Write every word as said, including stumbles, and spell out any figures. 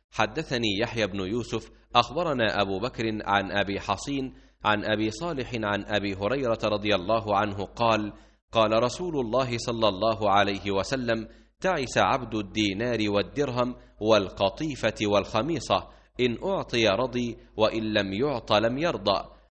حدثني يحيى بن يوسف أخبرنا أبو بكر عن أبي حصين عن أبي صالح عن أبي هريرة رضي الله عنه قال: قال رسول الله صلى الله عليه وسلم: تعس عبد الدينار والدرهم والقطيفة والخميصة، إن أعطي رضي وإن لم يعط لم يرضى.